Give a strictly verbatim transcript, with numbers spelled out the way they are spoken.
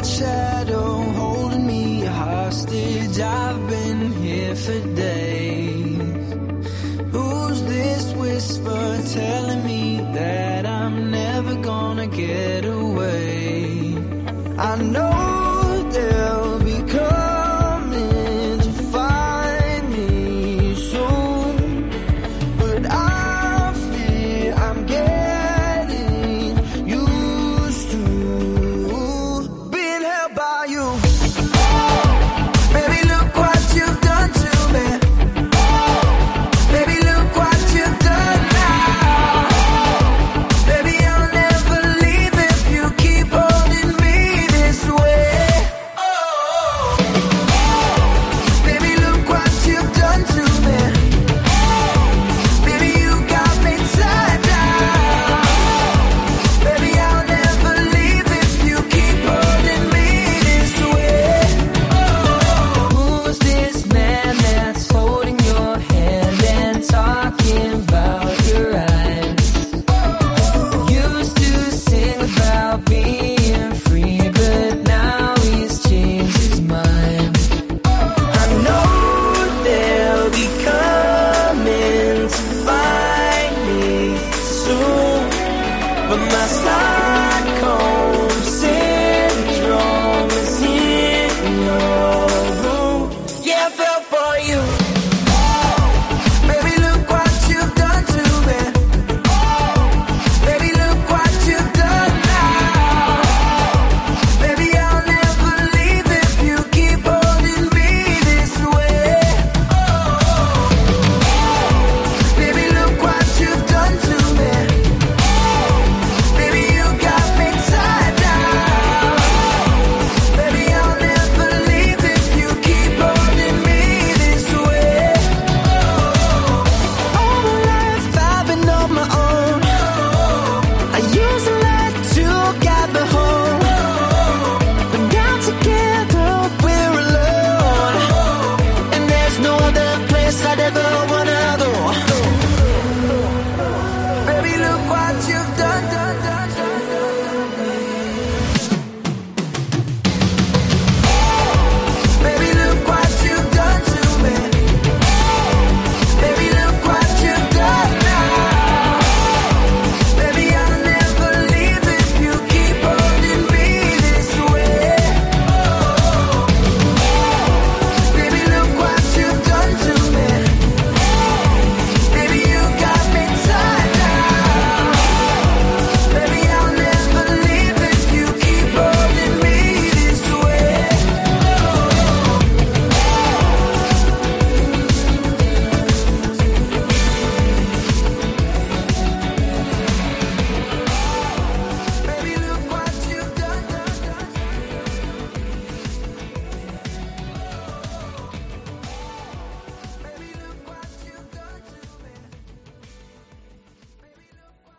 that shadow holding me hostage? I've been here for days. Who's this whisper telling me that I'm never gonna get away? I know they'll be coming to find me soon, but I fear I'm getting used to being held by you. Baby, look what you've done to me. Baby, look what you've done now. Baby, I'll never leave if you keep holding me this way. Oh, baby, look what you've done to me. Baby, you got me tied down. Baby, I'll never leave if you keep holding me this way. Oh, who's this man that's holding your hand and talking about your eyes? Used to sing about being free, but now he's changed his mind. I know they'll be coming to find me soon, but my Stockholm syndrome is in your room. Yeah, I fell for you. Baby, look what you've done to me. Baby, look what you've done now. Baby, I'll never leave if you keep holding me this way. Oh, baby, look what you've done to me. Baby, you got me tied down. Baby, I'll never leave if you keep holding me this way. All my life I've been on my own. I used to let you guide me home, but now together we're alone, and there's no other place I'd ever wanna go. Baby, look what you've done to